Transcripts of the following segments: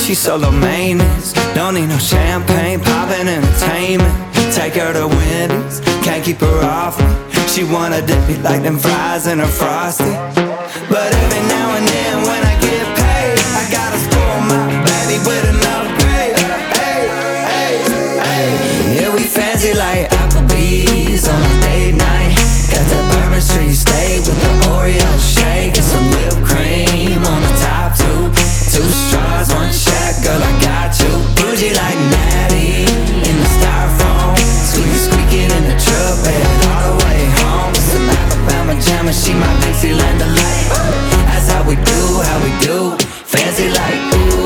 she's solo maintenance. Don't need no champagne, poppin' entertainment. Take her to Wendy's, can't keep her off me. She wanna dip me like them fries in her Frosty. But every now and then when I get paid, I gotta spoil my baby with an upgrade. Hey, hey, hey. Yeah, we fancy like Applebee's on a date night. Got the Bourbon Street steak with the Oreo shake and some whipped cream on the top too. Two straws, one shot, girl, I got you. Bougie like Natty in the styrofoam. Squeaking in the truck, headed all the way home. Some Alabama jammer, she my Dixieland delight. That's how we do, fancy like ooh.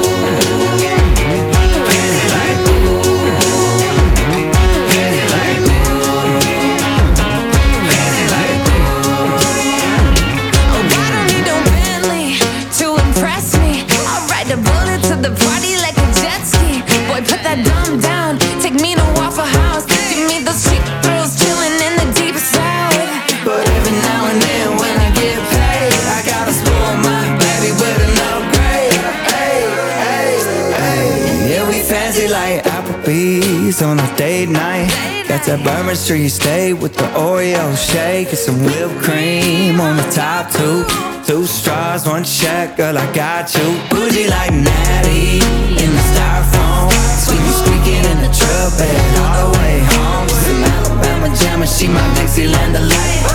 Fancy like ooh. Fancy like ooh. Fancy like ooh. Oh, I don't need no Bentley to impress me. I'll ride the bullet to the party like a jet ski. Boy, put that dumb down, take me to Waffle House. Give me those cheap thrills, chillin' in the deep south. But every now and then when I get paid, I gotta spoil my baby with an upgrade. Hey, hey, hey. Yeah, we fancy like Applebee's on a date night. Got that Bourbon Street steak with the Oreo shake and some whipped cream on the top too. Two straws, one shot, girl, I got you. Bougie like Natty in the styrofoam. Squeaking in the truck, headed all the way home. Some Alabama jammer, she my Dixieland delight.